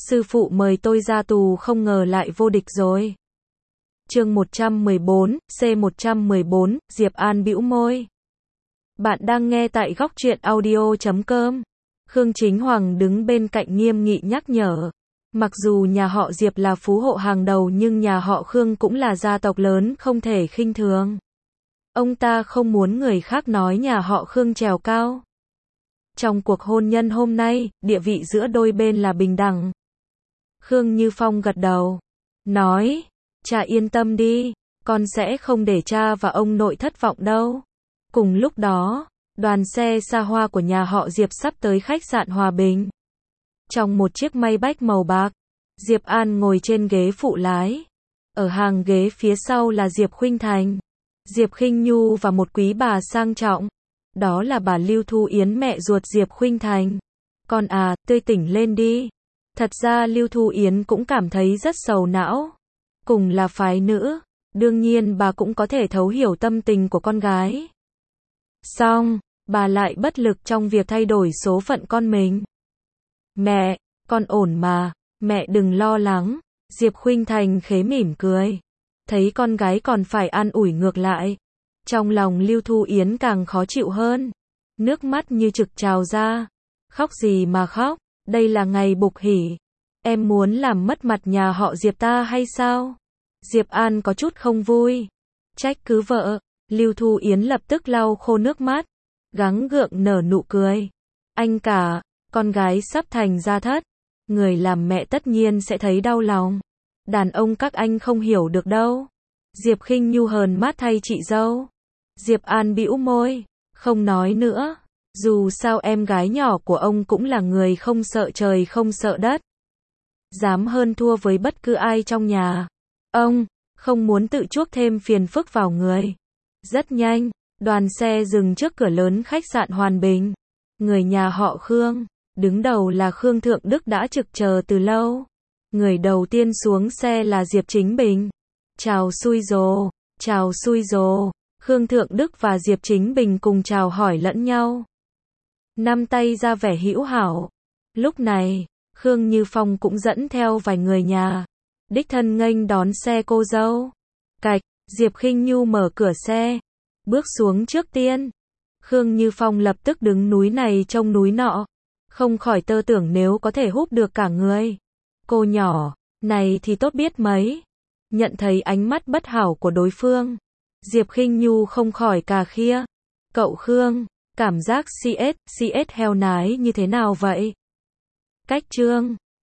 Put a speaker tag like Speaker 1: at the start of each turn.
Speaker 1: sư phụ mời tôi ra tù không ngờ lại vô địch rồi. Chương 114, C114, Diệp An bĩu môi. Bạn đang nghe tại góc truyện audio.com. Khương Chính Hoàng đứng bên cạnh nghiêm nghị nhắc nhở. Mặc dù nhà họ Diệp là phú hộ hàng đầu nhưng nhà họ Khương cũng là gia tộc lớn không thể khinh thường. Ông ta không muốn người khác nói nhà họ Khương trèo cao. Trong cuộc hôn nhân hôm nay, địa vị giữa đôi bên là bình đẳng. Khương Như Phong gật đầu, nói, cha yên tâm đi, con sẽ không để cha và ông nội thất vọng đâu. Cùng lúc đó, đoàn xe xa hoa của nhà họ Diệp sắp tới khách sạn Hòa Bình. Trong một chiếc Maybach màu bạc, Diệp An ngồi trên ghế phụ lái. Ở hàng ghế phía sau là Diệp Khuynh Thành, Diệp Khinh Nhu và một quý bà sang trọng. Đó là bà Lưu Thu Yến, mẹ ruột Diệp Khuynh Thành. Con à, tươi tỉnh lên đi. Thật ra Lưu Thu Yến cũng cảm thấy rất sầu não. Cùng là phái nữ, đương nhiên bà cũng có thể thấu hiểu tâm tình của con gái. Song, bà lại bất lực trong việc thay đổi số phận con mình. Mẹ, con ổn mà, mẹ đừng lo lắng. Diệp Khuynh Thành khế mỉm cười. Thấy con gái còn phải an ủi ngược lại. Trong lòng Lưu Thu Yến càng khó chịu hơn. Nước mắt như trực trào ra. Khóc gì mà khóc, đây là ngày bục hỉ. Em muốn làm mất mặt nhà họ Diệp ta hay sao? Diệp An có chút không vui. Trách cứ vợ. Lưu Thu Yến lập tức lau khô nước mắt, gắng gượng nở nụ cười. Anh cả, con gái sắp thành gia thất. Người làm mẹ tất nhiên sẽ thấy đau lòng. Đàn ông các anh không hiểu được đâu. Diệp Khinh Nhu hờn mát thay chị dâu. Diệp An bĩu môi, không nói nữa. Dù sao em gái nhỏ của ông cũng là người không sợ trời không sợ đất. Dám hơn thua với bất cứ ai trong nhà. Ông không muốn tự chuốc thêm phiền phức vào người. Rất nhanh, đoàn xe dừng trước cửa lớn khách sạn Hoàn Bình. Người nhà họ Khương, đứng đầu là Khương Thượng Đức đã trực chờ từ lâu. Người đầu tiên xuống xe là Diệp Chính Bình. Chào xui rồ, chào xui rồ. Khương Thượng Đức và Diệp Chính Bình cùng chào hỏi lẫn nhau. Nắm tay ra vẻ hữu hảo. Lúc này, Khương Như Phong cũng dẫn theo vài người nhà. Đích thân nghênh đón xe cô dâu. Cạch, Diệp Khinh Nhu mở cửa xe. Bước xuống trước tiên. Khương Như Phong lập tức đứng núi này trông núi nọ. Không khỏi tơ tưởng nếu có thể húp được cả người. Cô nhỏ, này thì tốt biết mấy. Nhận thấy ánh mắt bất hảo của đối phương. Diệp Khinh Nhu không khỏi cà khịa. Cậu Khương, cảm giác CS heo nái như thế nào vậy? Cách trương,